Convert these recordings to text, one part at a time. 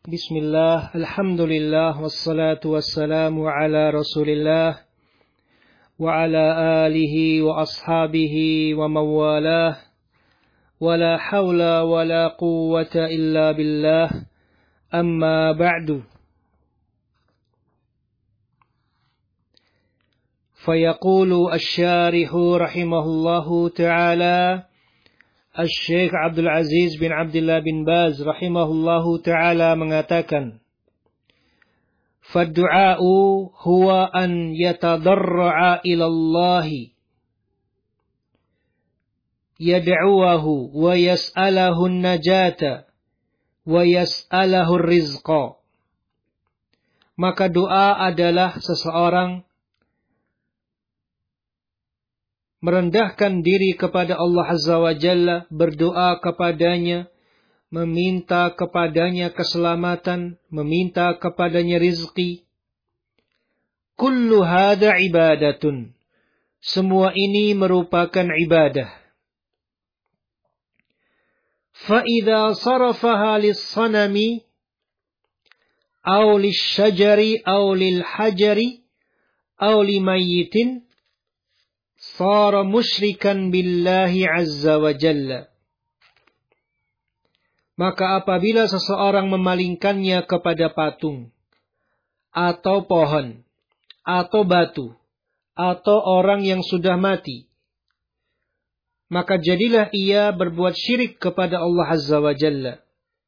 Bismillah, alhamdulillah, wassalatu wassalamu ala rasulillah wa ala alihi wa ashabihi wa mawalah wa la hawla wa la quwwata illa billah, amma ba'du. Fayaqulu asy-syarihu rahimahullahu ta'ala, Asy-Syaikh Abdul Aziz bin Abdullah bin Baz rahimahullahu ta'ala mengatakan, Faddu'a'u huwa an yatadarra'a ilallahi yad'uwahu wa yas'alahu an-najata wa yas'alahu ar-rizqa. Maka doa adalah seseorang merendahkan diri kepada Allah Azza wa Jalla, berdoa kepadanya, meminta kepadanya keselamatan, meminta kepadanya rizki. Kullu hadha ibadatun. Semua ini merupakan ibadah. فَإِذَا صَرَفَهَا لِلصَّنَمِ أَوْ لِلشَّجَرِ أَوْ لِلْحَجَرِ أَوْ لِمَيِّتٍ Sara musyrikan billahi azza wa jalla. Maka apabila seseorang memalingkannya kepada patung, atau pohon, atau batu, atau orang yang sudah mati, maka jadilah ia berbuat syirik kepada Allah azza wa jalla.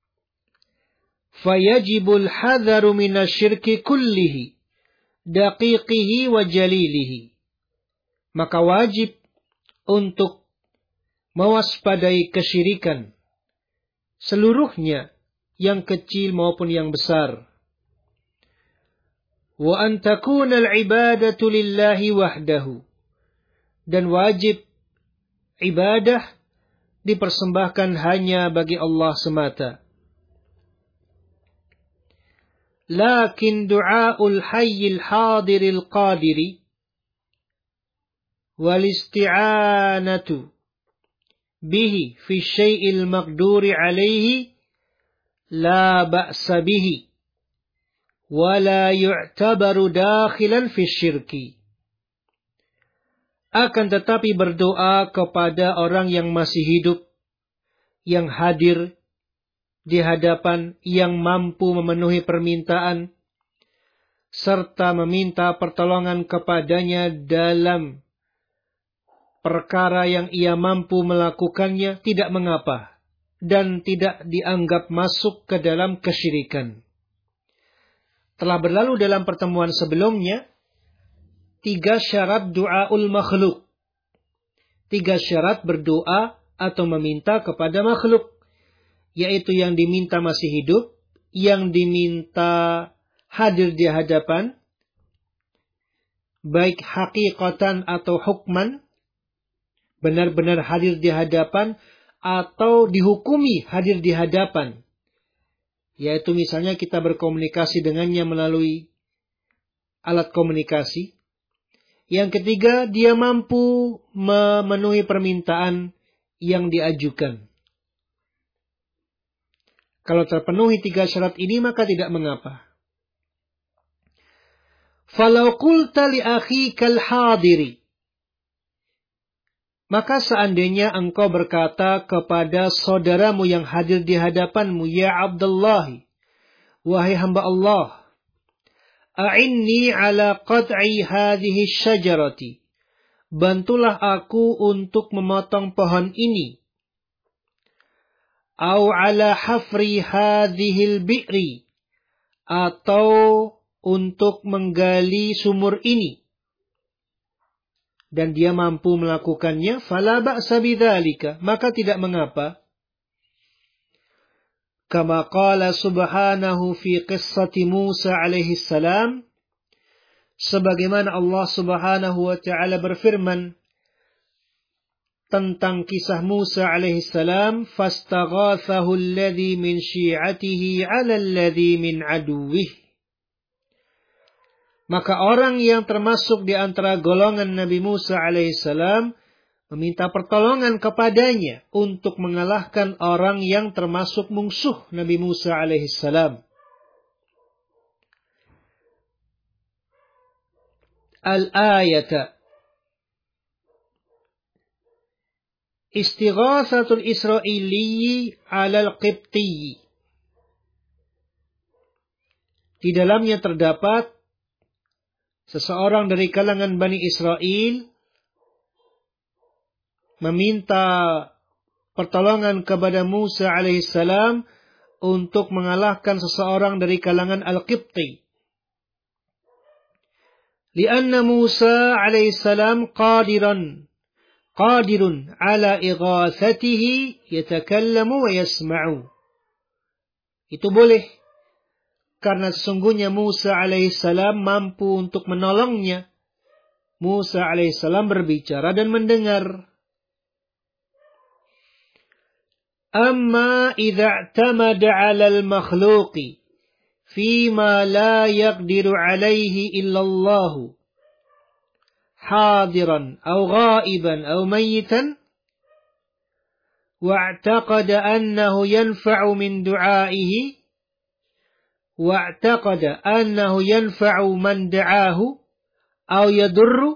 Fayajibul hadharu minasyirki kullihi, daqiqihi wa jalilihi. Maka wajib untuk mewaspadai kesyirikan seluruhnya, yang kecil maupun yang besar. Wa an takuna al-ibadatu lillahi wahdahu. Dan wajib ibadah dipersembahkan hanya bagi Allah semata. Lakin du'aul hayyil hadiril qadiri wal-isti'anatu bihi fi syai'il maqduri alaihi la ba'sa bihi wa la yu'tabaru dakhilan fi syirki. Akan tetapi berdoa kepada orang yang masih hidup, yang hadir di hadapan, yang mampu memenuhi permintaan, serta meminta pertolongan kepadanya dalam perkara yang ia mampu melakukannya, tidak mengapa dan tidak dianggap masuk ke dalam kesyirikan. Telah berlalu dalam pertemuan sebelumnya 3 syarat du'aul makhluk. 3 syarat berdoa atau meminta kepada makhluk, yaitu yang diminta masih hidup, yang diminta hadir di hadapan, baik hakikatan atau hukman, benar-benar hadir di hadapan, atau dihukumi hadir di hadapan. Yaitu misalnya kita berkomunikasi dengannya melalui alat komunikasi. Yang ketiga, dia mampu memenuhi permintaan yang diajukan. Kalau terpenuhi 3 syarat ini, maka tidak mengapa. Falau qulta li akhikal hadiri. Maka seandainya engkau berkata kepada saudaramu yang hadir di hadapanmu, Ya Abdullah, wahai hamba Allah, a'inni ala qat'i hadhihi syajarati. Bantulah aku untuk memotong pohon ini. Au ala hafri hadhil bi'ri. Atau untuk menggali sumur ini. Dan dia mampu melakukannya, fala ba'sa bidzalika, maka tidak mengapa. Kama qala subhanahu fi qissati Musa alaihi salam, sebagaimana Allah subhanahu wa ta'ala berfirman tentang kisah Musa alaihi salam, fastaghathahu alladhi min syi'atihi 'ala alladhi min aduwwih. Maka orang yang termasuk di antara golongan Nabi Musa alaihissalam meminta pertolongan kepadanya untuk mengalahkan orang yang termasuk musuh Nabi Musa alaihissalam. al-ayata. Istighathatul Israili 'alal Qibti. Di dalamnya terdapat seseorang dari kalangan Bani Israel meminta pertolongan kepada Musa alaihissalam untuk mengalahkan seseorang dari kalangan Al-Qibti. Lianna Musa alaihissalam qadirun ala ighathatihi yatakallamu wa yasma'u. Itu boleh karena sesungguhnya Musa alaihissalam mampu untuk menolongnya. Musa alaihissalam berbicara dan mendengar. Amma idza i'tamada 'ala al-makhluqi fima la yaqdiru 'alaihi illa Allah hadiran aw ghaiban aw mayyitan wa'taqada annahu yanfa'u min du'aihi wa'taqada annahu yanfa'u man da'ahu aw yadurru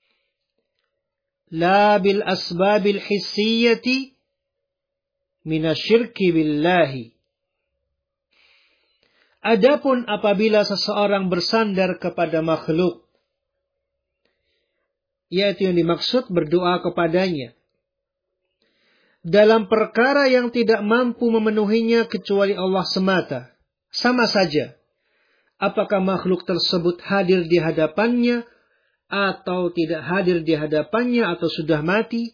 la bil asbabil hissiyyati minasyirki billahi. Adapun apabila seseorang bersandar kepada makhluk, yaitu yang dimaksud berdoa kepadanya, dalam perkara yang tidak mampu memenuhinya kecuali Allah semata, sama saja apakah makhluk tersebut hadir di hadapannya atau tidak hadir di hadapannya atau sudah mati.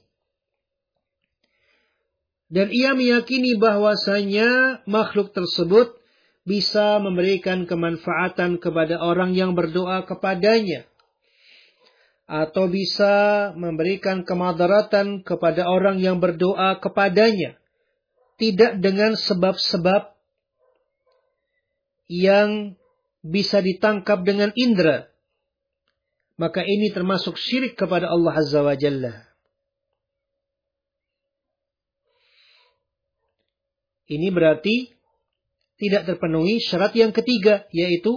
Dan ia meyakini bahwasanya makhluk tersebut bisa memberikan kemanfaatan kepada orang yang berdoa kepadanya, atau bisa memberikan kemadaratan kepada orang yang berdoa kepadanya, tidak dengan sebab-sebab yang bisa ditangkap dengan indera. Maka ini termasuk syirik kepada Allah Azza wa Jalla. Ini berarti tidak terpenuhi syarat yang ketiga, yaitu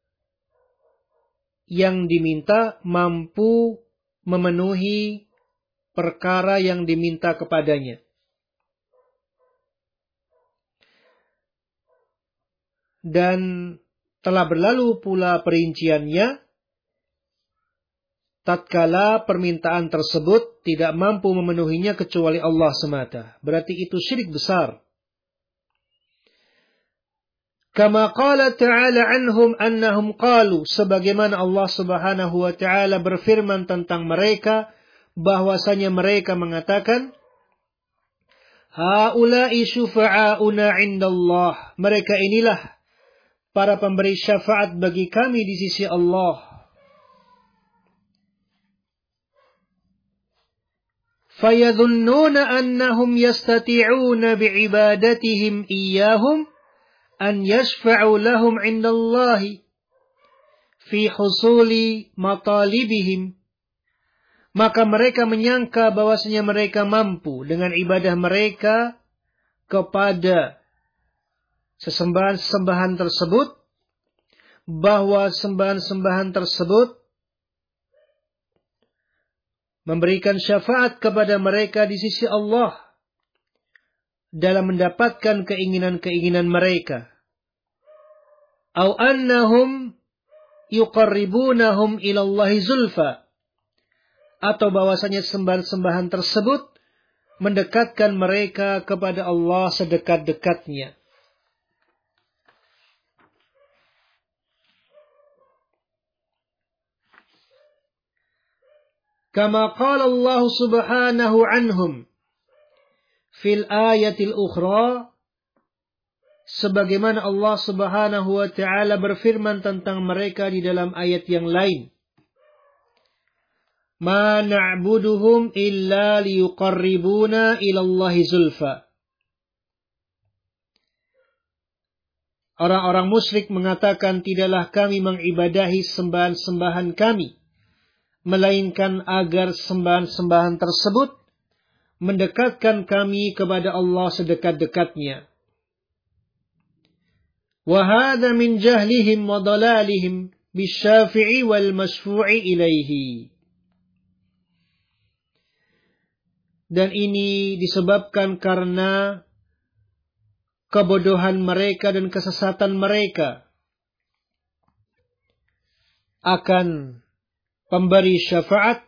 yang diminta mampu memenuhi perkara yang diminta kepadanya. Dan telah berlalu pula perinciannya tatkala permintaan tersebut tidak mampu memenuhinya kecuali Allah semata. Berarti itu syirik besar. Kama qala ta'ala anhum annahum qalu, sebagaimana Allah Subhanahu wa taala berfirman tentang mereka bahwasanya mereka mengatakan, haula'i syufa'auna 'indallah, mereka inilah para pemberi syafaat bagi kami di sisi Allah. Fayadhunnuna annahum yastati'una bi'ibadatihim iyyahum an yashfa'u lahum 'indallahi fi husuli matalibihim. Maka mereka menyangka bahwasanya mereka mampu dengan ibadah mereka kepada sesembahan-sembahan tersebut, bahwa sembahan-sembahan tersebut memberikan syafaat kepada mereka di sisi Allah dalam mendapatkan keinginan-keinginan mereka. Au annahum yuqarribunahum ilallahi zulfa, atau bahwasanya sembahan-sembahan tersebut mendekatkan mereka kepada Allah sedekat-dekatnya. Kama qala Allah subhanahu anhum fil ayatil ukhra, sebagaimana Allah Subhanahu wa taala berfirman tentang mereka di dalam ayat yang lain. Ma na'buduhum illa liyuqarribuna ila Allahi zulfa. Orang-orang musyrik mengatakan, tidaklah kami mengibadahi sembahan-sembahan kami, melainkan agar sembahan-sembahan tersebut mendekatkan kami kepada Allah sedekat-dekatnya. Wa hadza min jahlihim wa dalalihim, bisyafi'i wal masfu'i ilaihi. Dan ini disebabkan karena kebodohan mereka dan kesesatan mereka akan pemberi syafaat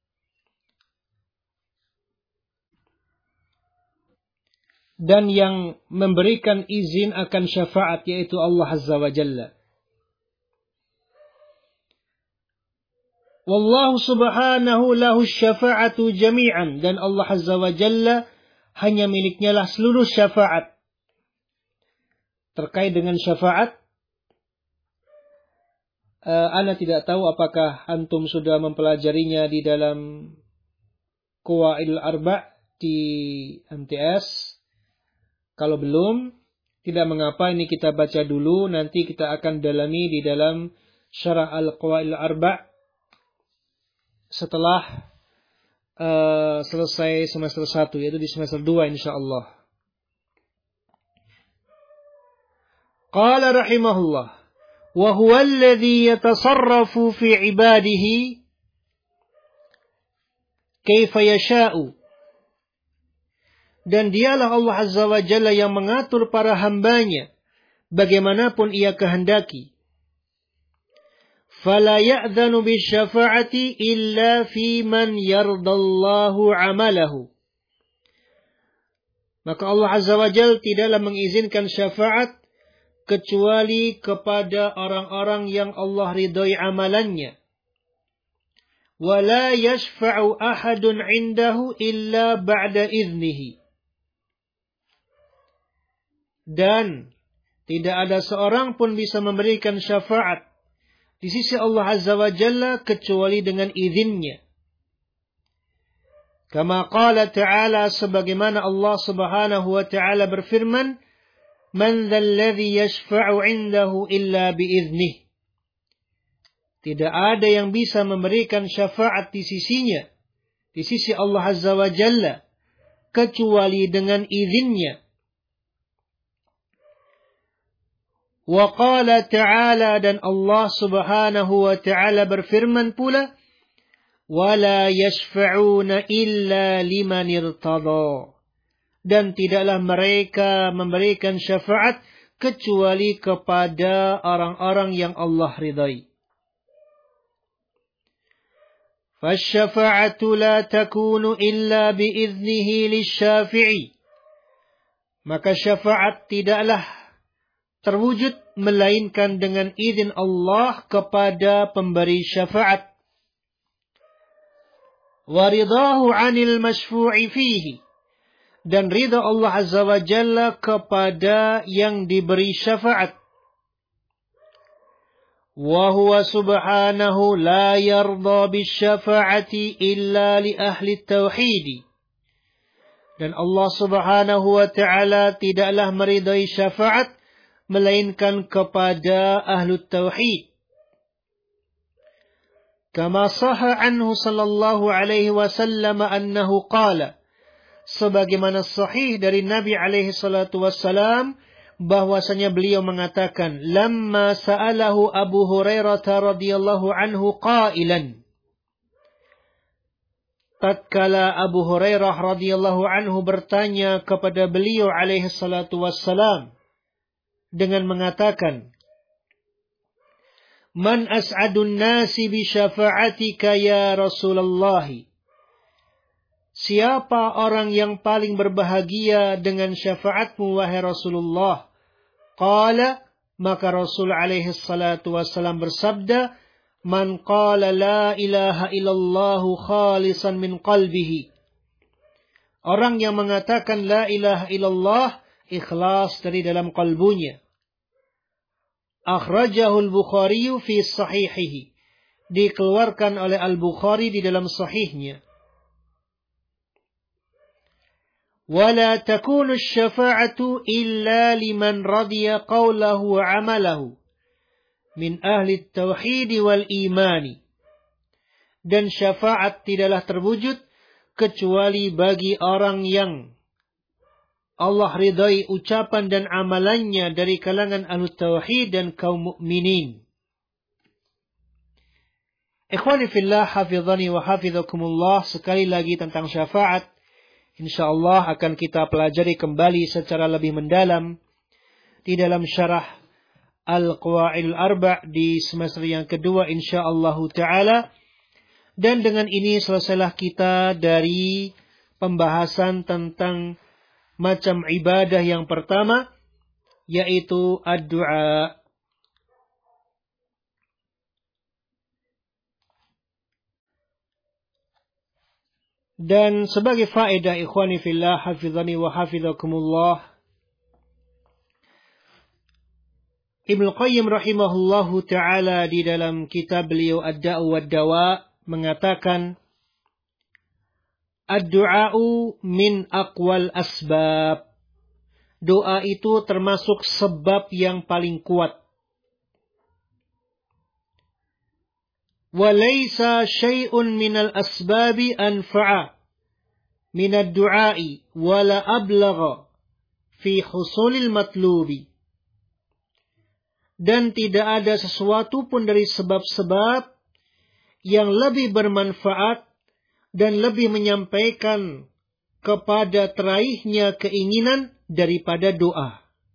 dan yang memberikan izin akan syafaat, yaitu Allah Azza wa Jalla. Wallahu subhanahu lahu syafa'atu jami'an. Dan Allah Azza wa Jalla hanya miliknya lah seluruh syafaat. Terkait dengan syafaat, ana tidak tahu apakah antum sudah mempelajarinya di dalam Qawaidul Arba' di MTS. Kalau belum, tidak mengapa, ini kita baca dulu. Nanti kita akan dalami di dalam Syarah Al-Qawaidul Arba' setelah selesai semester 1, yaitu di semester 2 insyaallah. Qala rahimahullah, wa huwa alladhi yatasarrafu fi ibadihi kaifa yasha'u. Dan dialah Allah Azza wa Jalla yang mengatur para hambanya bagaimanapun ia kehendaki. فَلَا يَأْذَنُ بِالشَّفَاعَةِ إِلَّا فِي مَنْ يَرْضَ اللَّهُ عَمَلَهُ. Maka Allah Azza wa Jalla tidaklah mengizinkan syafaat kecuali kepada orang-orang yang Allah ridhai amalannya. وَلَا يَشْفَعُ أَحَدٌ عِنْدَهُ إِلَّا بَعْدَ إِذْنِهِ. Dan tidak ada seorang pun bisa memberikan syafaat di sisi Allah Azza wa Jalla kecuali dengan izinnya. Kama qala ta'ala, sebagaimana Allah Subhanahu wa ta'ala berfirman, Man dzalladzi yashfa'u 'indahu illa biiznih. Tidak ada yang bisa memberikan syafaat di sisinya, di sisi Allah Azza wa Jalla, kecuali dengan izinnya. Wa qala ta'ala, dan Allah Subhanahu wa ta'ala berfirman pula, wala yashfa'una illa liman irtada. Dan tidaklah mereka memberikan syafaat kecuali kepada orang-orang yang Allah ridai. Fasyafa'atu la takunu illa biiznihi lisyafi'i. Maka syafaat tidaklah terwujud melainkan dengan izin Allah kepada pemberi syafaat. Wa ridahu 'anil masyfu'i fihi. Dan ridha Allah Azza wa Jalla kepada yang diberi syafaat. Wa huwa subhanahu la yarda bisyafa'ati illa li ahli tauhid. Dan Allah Subhanahu wa ta'ala tidaklah meridai syafaat melainkan kepada ahlu tauhid. Kama sahha anhu sallallahu alaihi wasallam annahu qala. Sebagaimana sahih dari Nabi alaihi salatu wassalam bahwasanya beliau mengatakan, lamma sa'alahu Abu Hurairah radhiyallahu anhu qailan. Tatkala Abu Hurairah radhiyallahu anhu bertanya kepada beliau alaihi salatu wassalam dengan mengatakan, Man as'adun nasi bi syafa'atika ya Rasulullah. Siapa orang yang paling berbahagia dengan syafaatmu wahai Rasulullah? Qala, maka Rasul alaihi salatu wassalam bersabda, Man qala la ilaha illallah khalisan min qalbihi. Orang yang mengatakan la ilaha illallah ikhlas dari dalam kalbunya. Akhrajahu al-Bukhari fi sahihihi. Dikeluarkan oleh Al-Bukhari di dalam sahihnya. Wala takunu asy-syafa'atu illa liman radiya qawlahu wa 'amalahu min ahli at-tauhid wal imani. Dan syafaat tidaklah terwujud kecuali bagi orang yang Allah ridai ucapan dan amalannya dari kalangan ahlu tauhid dan kaum mukminin. Ikhwani fillah, hafizani wa hafizakumullah, sekali lagi tentang syafaat. InsyaAllah akan kita pelajari kembali secara lebih mendalam di dalam syarah Al-Qawaidul Arba' di semester yang kedua insyaallah ta'ala. Dan dengan ini selesailah kita dari pembahasan tentang macam ibadah yang pertama, yaitu ad-du'a. Dan sebagai faedah ikhwani fillah, hafizani wa hafizakumullah, Ibnu Qayyim rahimahullahu ta'ala di dalam kitab beliau Ad-Da'u wad-Dawa mengatakan, ad-du'a'u min aqwal asbab. Doa itu termasuk sebab yang paling kuat. Walaysa syai'un minal asbabi anfa'a minad du'a'i wala ablagha fi husulil matlubi. Dan tidak ada sesuatu pun dari sebab-sebab yang lebih bermanfaat dan lebih menyampaikan kepada teraihnya keinginan daripada doa.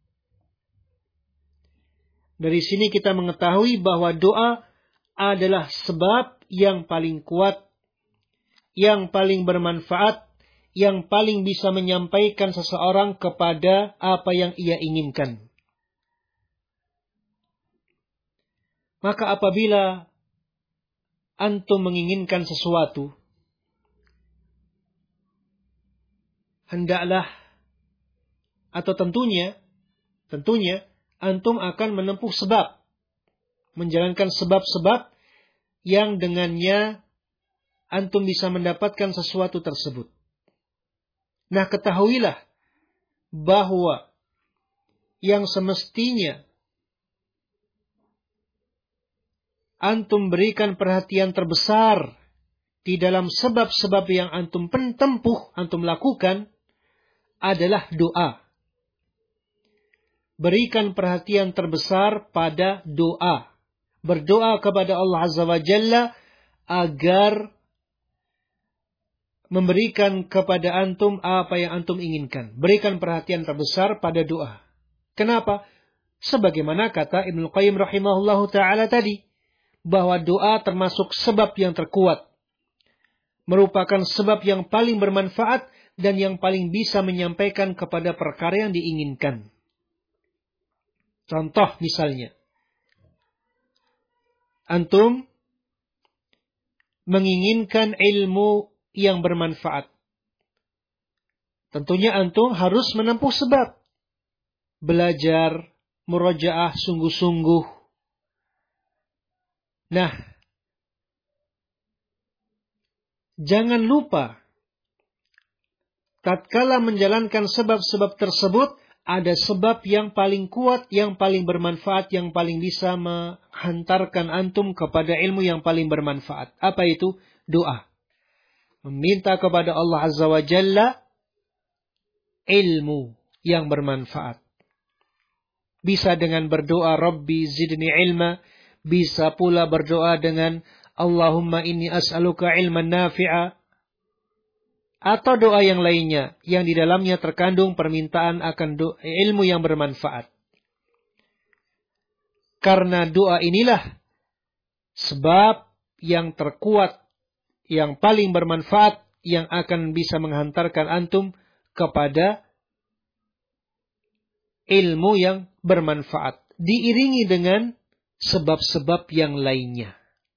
Dari sini kita mengetahui bahwa doa adalah sebab yang paling kuat, yang paling bermanfaat, yang paling bisa menyampaikan seseorang kepada apa yang ia inginkan. Maka apabila antum menginginkan sesuatu, hendaklah atau tentunya antum akan menempuh sebab, menjalankan sebab-sebab yang dengannya antum bisa mendapatkan sesuatu tersebut. Nah, ketahuilah bahwa yang semestinya antum berikan perhatian terbesar di dalam sebab-sebab yang antum tempuh, antum lakukan, adalah doa. Berikan perhatian terbesar pada doa. Berdoa kepada Allah Azza wa Jalla agar memberikan kepada antum apa yang antum inginkan. Berikan perhatian terbesar pada doa. Kenapa? Sebagaimana kata Ibnu Qayyim rahimahullahu ta'ala tadi, bahwa doa termasuk sebab yang terkuat. Merupakan sebab yang paling bermanfaat dan yang paling bisa menyampaikan kepada perkara yang diinginkan. Contoh misalnya, antum menginginkan ilmu yang bermanfaat. Tentunya antum harus menempuh sebab. Belajar, murojaah sungguh-sungguh. Nah, jangan lupa, tatkala menjalankan sebab-sebab tersebut, ada sebab yang paling kuat, yang paling bermanfaat, yang paling bisa menghantarkan antum kepada ilmu yang paling bermanfaat. Apa itu? Doa. Meminta kepada Allah Azza wa Jalla ilmu yang bermanfaat. Bisa dengan berdoa, Rabbi zidni ilma. Bisa pula berdoa dengan Allahumma inni as'aluka ilman nafi'a. Atau doa yang lainnya yang di dalamnya terkandung permintaan akan ilmu yang bermanfaat. Karena doa inilah sebab yang terkuat, yang paling bermanfaat, yang akan bisa menghantarkan antum kepada ilmu yang bermanfaat. Diiringi dengan sebab-sebab yang lainnya.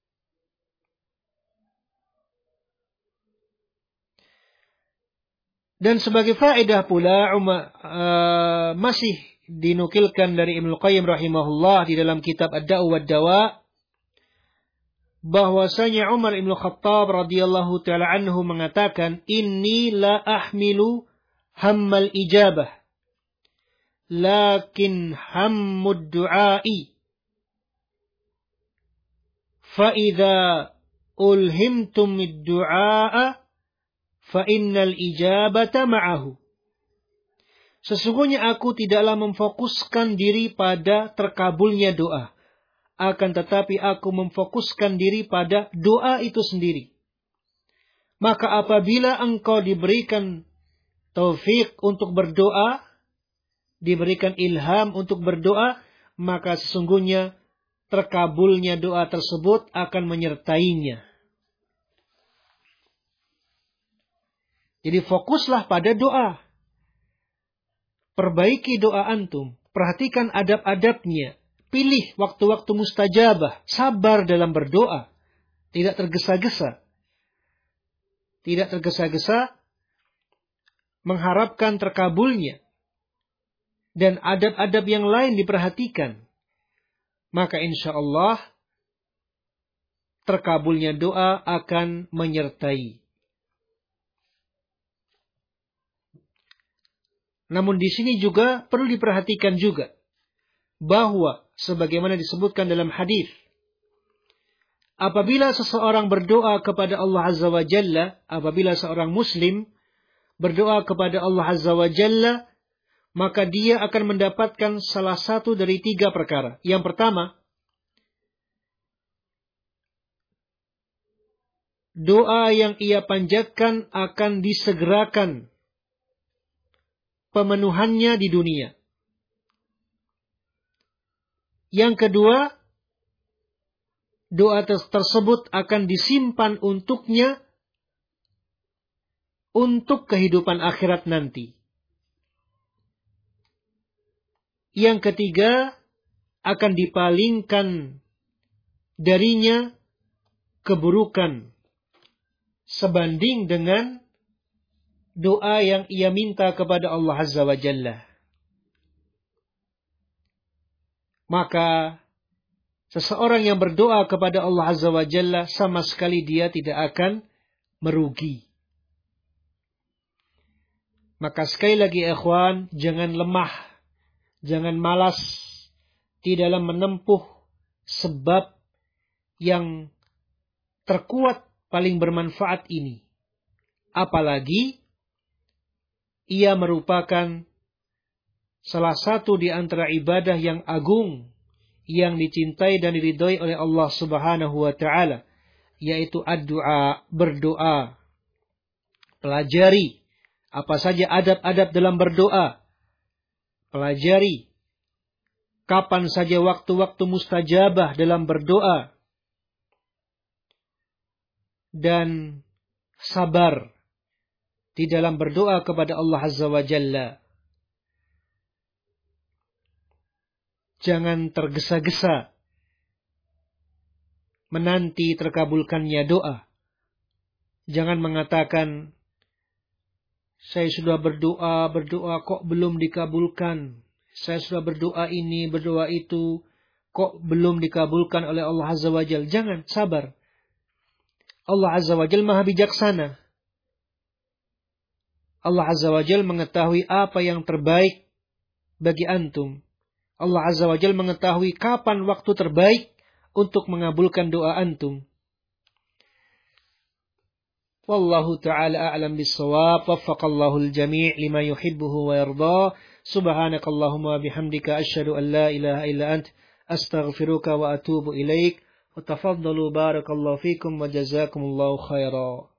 Dan sebagai faedah pula masih dinukilkan dari Ibnu Qayyim rahimahullah di dalam kitab Ad-Da'u wad-Dawa, bahwasanya Umar Ibn Khattab radhiyallahu taala anhu mengatakan, inni la ahmilu hammal ijabah lakin hammud du'ai fa idza ulhimtum ad-du'a fa innal ijabata ma'ahu. Sesungguhnya aku tidaklah memfokuskan diri pada terkabulnya doa. akan tetapi aku memfokuskan diri pada doa itu sendiri. Maka apabila engkau diberikan taufik untuk berdoa, diberikan ilham untuk berdoa, maka sesungguhnya terkabulnya doa tersebut akan menyertainya. Jadi fokuslah pada doa. Perbaiki doa antum. Perhatikan adab-adabnya. Pilih waktu-waktu mustajabah. Sabar dalam berdoa. Tidak tergesa-gesa. Tidak tergesa-gesa mengharapkan terkabulnya. Dan adab-adab yang lain diperhatikan. Maka insya Allah terkabulnya doa akan menyertai. Namun di sini juga perlu diperhatikan juga bahwa sebagaimana disebutkan dalam hadis, apabila seseorang berdoa kepada Allah Azza wa Jalla, apabila seorang muslim berdoa kepada Allah Azza wa Jalla, maka dia akan mendapatkan salah satu dari 3 perkara. Yang pertama, doa yang ia panjatkan akan disegerakan pemenuhannya di dunia. Yang kedua, doa tersebut akan disimpan untuknya untuk kehidupan akhirat nanti. Yang ketiga, akan dipalingkan darinya keburukan sebanding dengan doa yang ia minta kepada Allah Azza wa Jalla. Maka seseorang yang berdoa kepada Allah Azza wa Jalla sama sekali dia tidak akan merugi. Maka sekali lagi ikhwan, jangan lemah, jangan malas di dalam menempuh sebab yang terkuat paling bermanfaat ini. Apalagi ia merupakan salah satu di antara ibadah yang agung, yang dicintai dan diridhoi oleh Allah Subhanahu wa Ta'ala, yaitu ad-du'a, berdoa. Pelajari apa saja adab-adab dalam berdoa. Pelajari kapan saja waktu-waktu mustajabah dalam berdoa. Dan sabar di dalam berdoa kepada Allah Azza wa Jalla. Jangan tergesa-gesa menanti terkabulkannya doa. Jangan mengatakan, saya sudah berdoa kok belum dikabulkan. Saya sudah berdoa ini, berdoa itu, kok belum dikabulkan oleh Allah Azza wa Jalla. Jangan, sabar. Allah Azza wa Jalla Maha bijaksana. Allah Azza wa Jalla mengetahui apa yang terbaik bagi antum. Allah Azza wa Jalla mengetahui kapan waktu terbaik untuk mengabulkan doa antum. Wallahu ta'ala a'lam bis-shawab. Waffaqallahu al-jami' lima yuhibbuhu wa yarda. Subhanakallahumma bihamdika asyhadu an la ilaha illa ant astaghfiruka wa atubu ilaik. Wa tafaddalu barakallahu fikum wa jazakumullahu khairan.